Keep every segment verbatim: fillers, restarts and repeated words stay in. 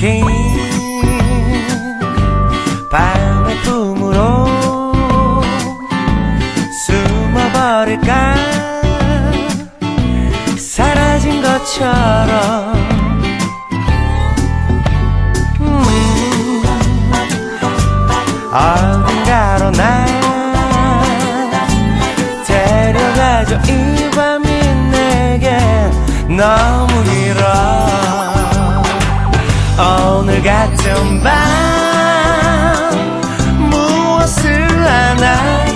긴 밤의 품으로 숨어버릴까 사라진 것처럼 음, 어딘가로 날 데려가줘. 이 밤이 내겐 너무 길어. 오늘 같은 밤 무엇을 하나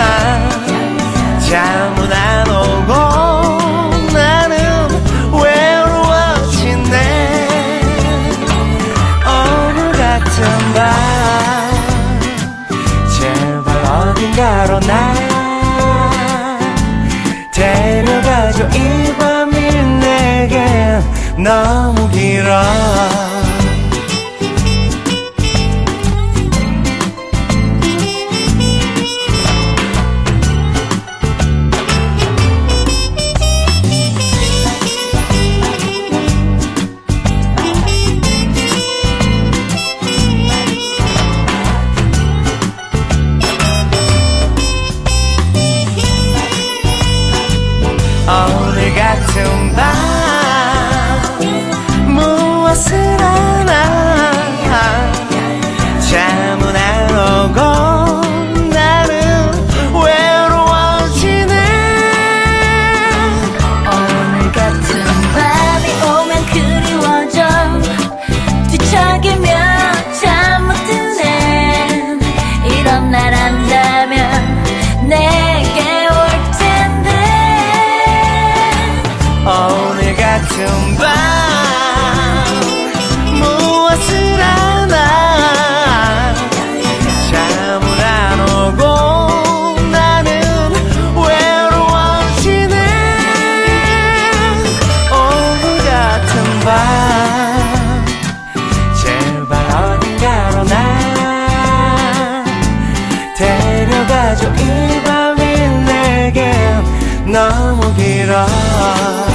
잠은 안 오고 나는 외로워지네. 오늘 같은 밤 제발 어딘가로 날 데려가줘. 이 밤이 내겐 너무 길어. 오늘 같은 밤 무엇을 하나 잠은 안 오고 나는 외로워지네. 오늘 같은 밤이 오면 그리워져. 뒤척이며 잠 못 드네. 이런 날 안다면 내게 올 텐데. 오늘 같은 밤 무엇을 하나 잠을 안 오고 나는 외로워지네. 오늘 같은 밤 제발 어딘가로 날 데려가줘. 이 밤이 내겐 너무 길어.